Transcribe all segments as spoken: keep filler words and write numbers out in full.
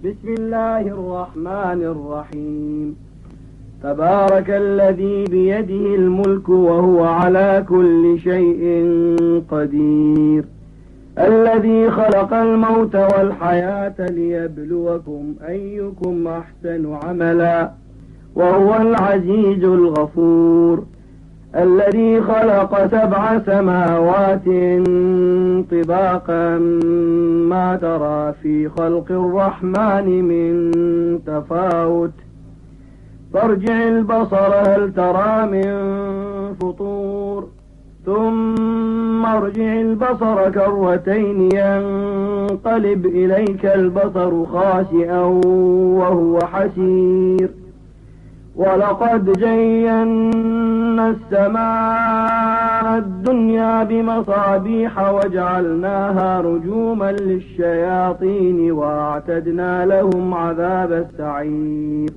بسم الله الرحمن الرحيم. تبارك الذي بيده الملك وهو على كل شيء قدير، الذي خلق الموت والحياة ليبلوكم أيكم أحسن عملا وهو العزيز الغفور، الذي خلق سبع سماوات طباقا ما ترى في خلق الرحمن من تفاوت، فارجع البصر هل ترى من فطور، ثم ارجع البصر كرتين ينقلب إليك البصر خاسئا وهو حسير، ولقد زينا السماء الدنيا بمصابيح وجعلناها رجوما للشياطين واعتدنا لهم عذاب السعير،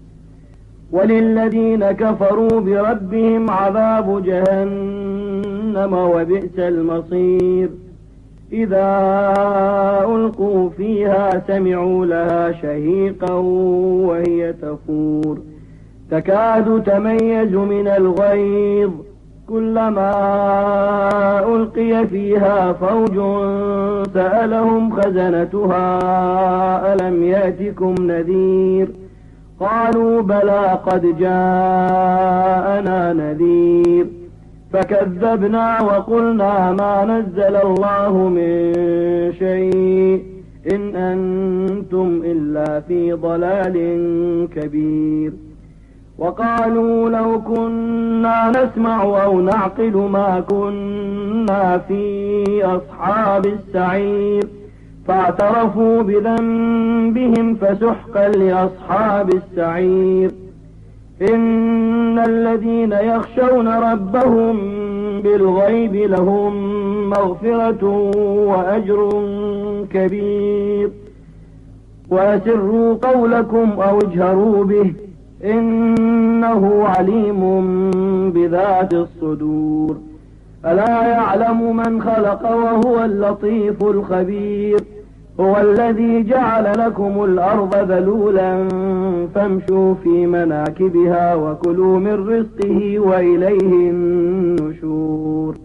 وللذين كفروا بربهم عذاب جهنم وبئس المصير. إذا ألقوا فيها سمعوا لها شهيقا وهي تفور، تكاد تميز من الغيظ، كلما ألقي فيها فوج سألهم خزنتها ألم يأتكم نذير، قالوا بلى قد جاءنا نذير، فكذبنا وقلنا ما نزل الله من شيء إن أنتم إلا في ضلال كبير. وقالوا لو كنا نسمع أو نعقل ما كنا في أصحاب السعير، فاعترفوا بذنبهم فسحقا لأصحاب السعير. إن الذين يخشون ربهم بالغيب لهم مغفرة وأجر كبير. وأسروا قولكم أو اجهروا به إنه عليم بذات الصدور. ألا يعلم من خلق وهو اللطيف الخبير. هو الذي جعل لكم الأرض ذلولا فامشوا في مناكبها وكلوا من رزقه وإليه النشور.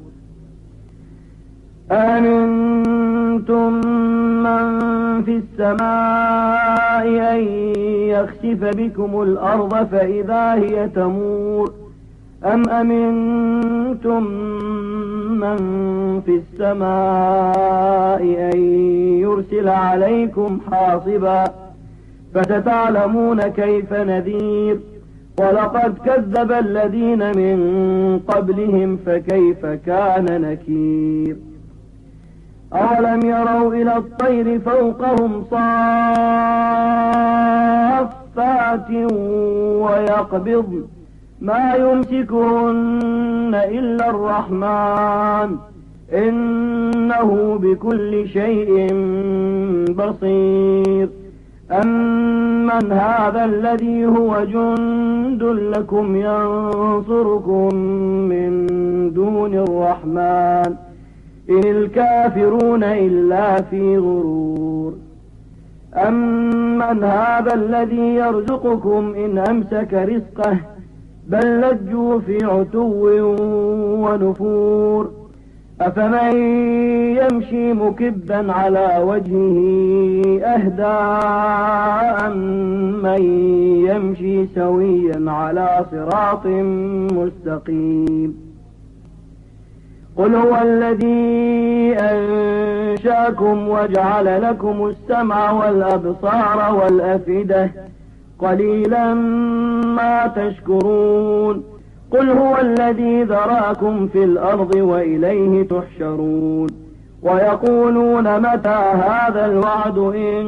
أأمنتم من في السماء أن يخسف بكم الأرض فإذا هي تمور، أم أمنتم من في السماء أن يرسل عليكم حاصبا، فستعلمون كيف نذير. ولقد كذب الذين من قبلهم فكيف كان نكير. أولم يروا إلى الطير فوقهم صافات ويقبضن ما يمسكهن إلا الرحمن إنه بكل شيء بصير. أمن هذا الذي هو جند لكم ينصركم من دون الرحمن إن الكافرون إلا في غرور. أمن هذا الذي يرزقكم إن أمسك رزقه بل لجوا في عتو ونفور. أفمن يمشي مكبا على وجهه أهدى أمن يمشي سويا على صراط مستقيم. قل هو الذي أنشاكم وجعل لكم السمع والأبصار والأفئدة قليلا ما تشكرون. قل هو الذي ذراكم في الأرض وإليه تحشرون. ويقولون متى هذا الوعد إن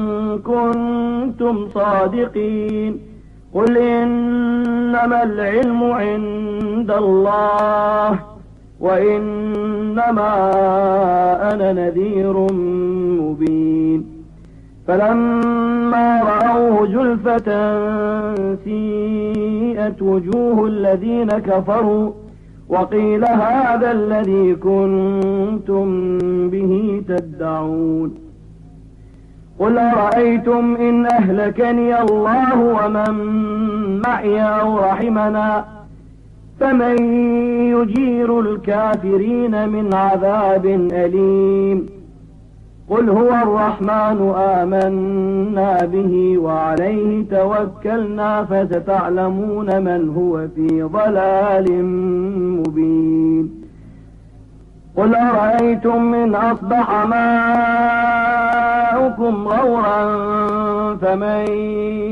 كنتم صادقين. قل إنما العلم عند الله وإنما أنا نذير مبين. فلما رأوه زلفة سيئت وجوه الذين كفروا وقيل هذا الذي كنتم به تدعون. قل أرأيتم إن أهلكني الله ومن معي أو رحمنا فمن يجير الكافرين من عذاب أليم قل هو الرحمن آمنا به وعليه توكلنا فستعلمون من هو في ضلال مبين قل أرأيتم إن أصبح ماؤكم غورا فمن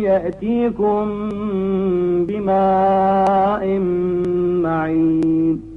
يأتيكم بماء معين